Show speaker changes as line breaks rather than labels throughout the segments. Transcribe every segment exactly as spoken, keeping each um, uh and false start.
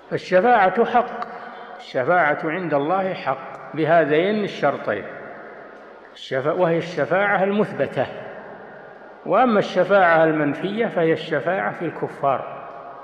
فالشفاعة حق، الشفاعة عند الله حق بهذين الشرطين، وهي الشفاعة المثبتة. وأما الشفاعة المنفية فهي الشفاعة في الكفار،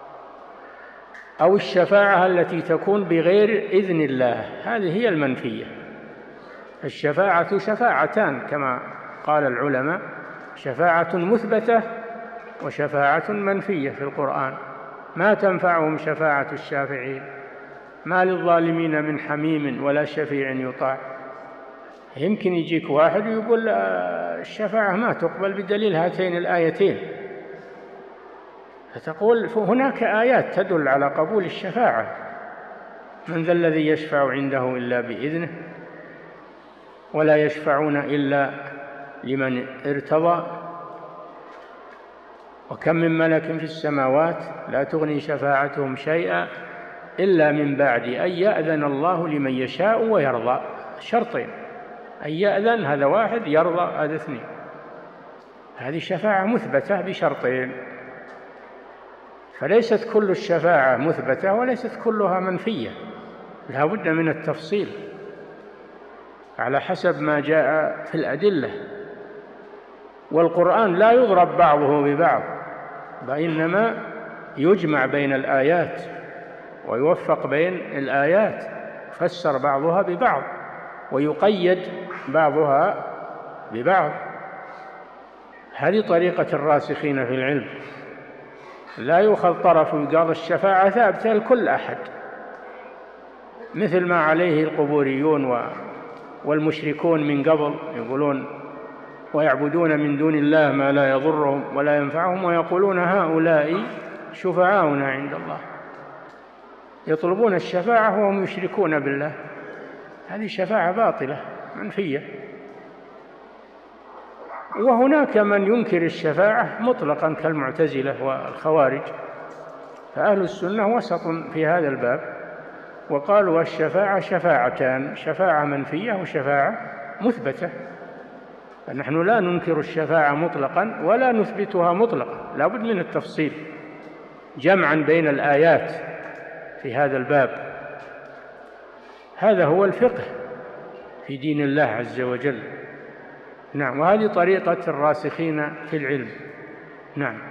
أو الشفاعة التي تكون بغير إذن الله، هذه هي المنفية. الشفاعة شفاعتان كما قال العلماء، شفاعة مثبتة وشفاعة منفية في القرآن، ما تنفعهم شفاعة الشافعين، ما للظالمين من حميم ولا شفيع يطاع. يمكن يجيك واحد ويقول الشفاعة ما تقبل بدليل هاتين الآيتين، فتقول هناك آيات تدل على قبول الشفاعة. من ذا الذي يشفع عنده إلا بإذنه ولا يشفعون إلا لمن ارتضى وكم من ملك في السماوات لا تغني شفاعتهم شيئا إلا من بعد أن يأذن الله لمن يشاء ويرضى. شرطين، أن يأذن هذا واحد، يرضى هذا اثنين. هذه شفاعة مثبتة بشرطين، فليست كل الشفاعة مثبتة وليست كلها منفية، لا بد من التفصيل على حسب ما جاء في الأدلة. والقرآن لا يضرب بعضه ببعض، وإنما يجمع بين الآيات ويوفق بين الآيات، يفسر بعضها ببعض ويقيد بعضها ببعض. هذه طريقة الراسخين في العلم، لا يؤخذ طرف ويقال الشفاعة ثابتة لكل أحد، مثل ما عليه القبوريون والمشركون من قبل، يقولون ويعبدون من دون الله ما لا يضرهم ولا ينفعهم ويقولون هؤلاء شفعاؤنا عند الله، يطلبون الشفاعة وهم يشركون بالله. هذه شفاعة باطلة منفية. وهناك من ينكر الشفاعة مطلقا كالمعتزلة والخوارج، فأهل السنة وسط في هذا الباب، وقالوا الشفاعة شفاعتان، شفاعة منفية وشفاعة مثبتة. فنحن لا ننكر الشفاعة مطلقا ولا نثبتها مطلقا، لا بد من التفصيل جمعا بين الآيات في هذا الباب. هذا هو الفقه في دين الله عز وجل. نعم، وهذه طريقة الراسخين في العلم. نعم.